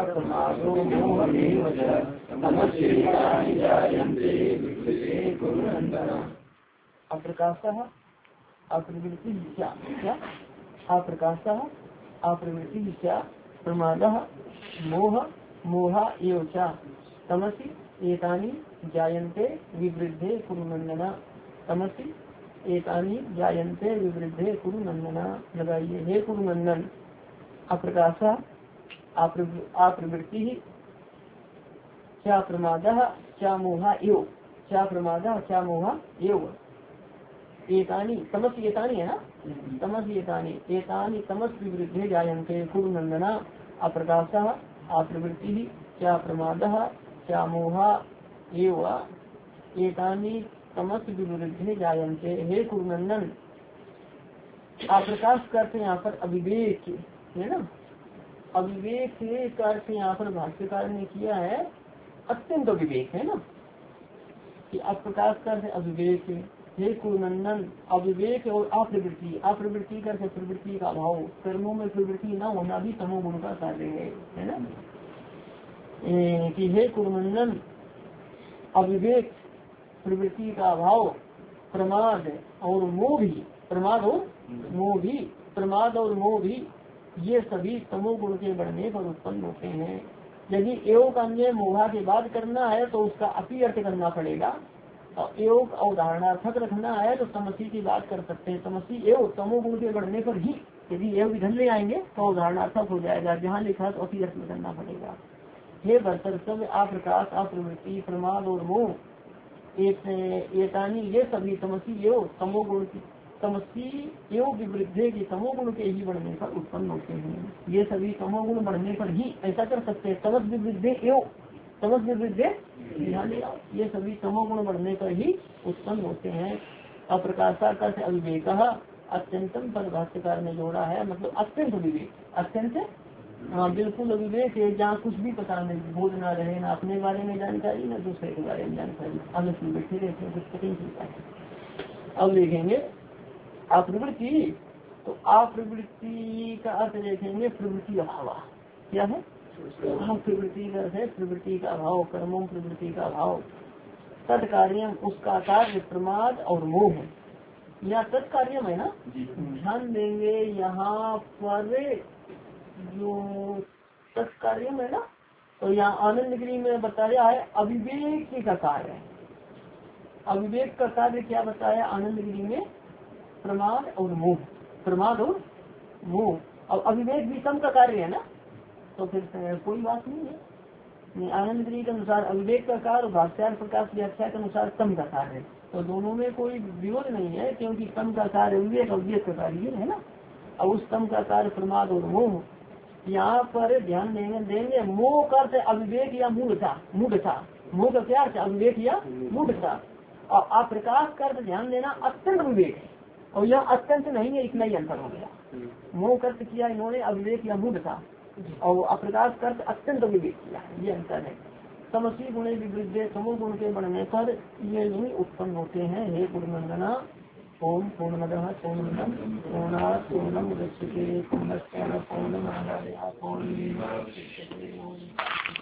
अप्रकाश अप्रवृत्ति क्या क्या अप्रकाश अप्रवृत्ति क्या प्रमाद मोह मोहा एवं च तमसि एतानि जायन्ते विवृद्धे कुरु नंदना, तमसि एतानि जायन्ते विवृद्धे कुरु नंदना लगाइए। हे कुरु नंदन, अप्रकाश अप्रवृत्ति क्या प्रमाद क्या मोहा एव क्या प्रमाद क्या मोहा एव एतानि तमस एतानि है ना, तमस एतानि एतानि तमस विवृद्धे जायन्ते कुरु नंदना। अप्रकाश अप्रवृत्ति क्या प्रमाद क्या मोहा एव एतानि तमस विवृद्धे जायन्ते। हे कुरु नंदन, अप्रकाश करते यहाँ पर अविवेक है ना, अविवेक का अर्थ यहाँ पर भाष्यकार ने किया है अत्यंत अविवेक है ना, कि अप्रकाश कर अविवेक। हे कुरुनंदन, अविवेक और अप्रवृत्ति, अप्रवृत्ति कर प्रवृत्ति का अभाव, कर्मों में प्रवृत्ति न होना भी तमोगुण का कार्य है, है ना। ए, कि हे कुरुनंदन, अविवेक प्रवृत्ति का अभाव, प्रमाद और मोह भी, प्रमाद और मोह भी, प्रमाद और मोह भी ये सभी तमोगुण के बढ़ने पर उत्पन्न होते हैं। यदि एवं का अन्य मोहा के बाद करना है तो उसका अपी अर्थ करना पड़ेगा, और एवं अवधारणार्थक रखना है तो तमसी की बात कर सकते हैं। तमसी एवं तमोगुण के बढ़ने पर ही, यदि एवं विधन ले आएंगे तो अवधारणार्थक हो जाएगा, जहाँ लिखा तो अपी अर्थ में करना पड़ेगा। हे भरतर सब अप्रकाश, अप्रवृत्ति, प्रमाद और मोह एतानी ये सभी तमसी एवं तमोगुण की तमसी एवं विवृद्धे की तमोगुण के ही बढ़ने पर उत्पन्न होते हैं। ये सभी तमोगुण बढ़ने पर ही, ऐसा कर सकते हैं, तमस विवृद्धे एवं तमस विवृद्धे, ध्यान दिया, ये सभी तमोगुण बढ़ने पर ही उत्पन्न होते हैं। अप्रकाशा का से अविवेक अत्यंतम पर भाष्यकार ने जोड़ा है, मतलब अत्यंत विवेक, अत्यंत हाँ बिल्कुल अविवेक है, जहाँ कुछ भी पता नहीं, बोध ना रहे, ना अपने बारे में जानकारी ना दूसरे के बारे में जानकारी, अलग में बैठे रहते हैं, कुछ पता नहीं चलता है। अब देखेंगे अप्रवृत्ति, तो अप्रवृत्ति का अर्थ देखेंगे प्रवृत्ति अभाव, क्या है प्रवृत्ति का अर्थ है प्रवृत्ति का अभाव, कर्मों प्रवृत्ति का अभाव। तत्कार्यम उसका कार्य प्रमाद और मोह है, या तत्कार्यम है ना, ध्यान देंगे यहाँ पर जो तत्कार्यम है ना, तो यहाँ आनंद गिरी में बताया है अविवेक का कार्य है। अविवेक का कार्य क्या बताया आनंद गिरी में, प्रमाद और मोह, प्रमाद और मोह। अब अविवेक भी तम का कार्य है ना, तो फिर कोई बात नहीं है। आनंद गिरी के अनुसार अविवेक का कार्य, भाष्यार प्रकाश व्याख्या के अनुसार तम का कार्य है, तो दोनों में कोई विरोध नहीं है, क्योंकि तम का कार्य विवेक, अविवेक का कार्य है ना। और उस तम का कार्य प्रमाद और मोह, यहाँ पर ध्यान देंगे देंगे मोह का अर्थ अविवेक या मूढ़ता, मूढ़ता, मोह का क्या अर्थ अविवेक या मूढ़ता। और अप्रकाश का अर्थ ध्यान देना अत्यंत विवेक है, और यह अत्यंत नहीं है, इतना ही अंतर हो गया। मोह का अर्थ किया इन्होंने अविवेक या मूढ़ता, और अप्रकाश का अर्थ अत्यंत विवेक किया, ये अंतर है। तमसी गुणे विवृद्धे, तमो गुण के बढ़ने पर ये नहीं उत्पन्न होते हैं। हे गुरुनंदना, ओम पूर्णमदः पूर्णमिदं पूर्णात् पूर्णमुदच्यते पूर्णस्य पूर्णमादाय पूर्णमेवावशिष्यते।